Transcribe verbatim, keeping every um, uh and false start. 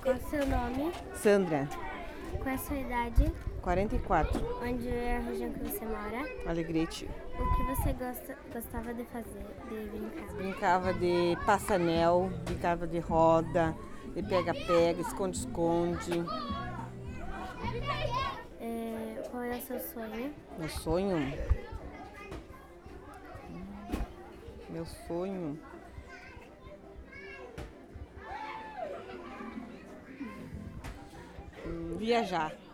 Qual é o seu nome? Sandra, Qual é a sua idade? quarenta e quatro, Onde é a região que você mora? Alegrete. O que você gosta, gostava de fazer, de brincar? Brincava de passanel, brincava de roda, de pega-pega, esconde-esconde. É, qual é o seu sonho? Meu sonho? Meu sonho? Hum, Viajar.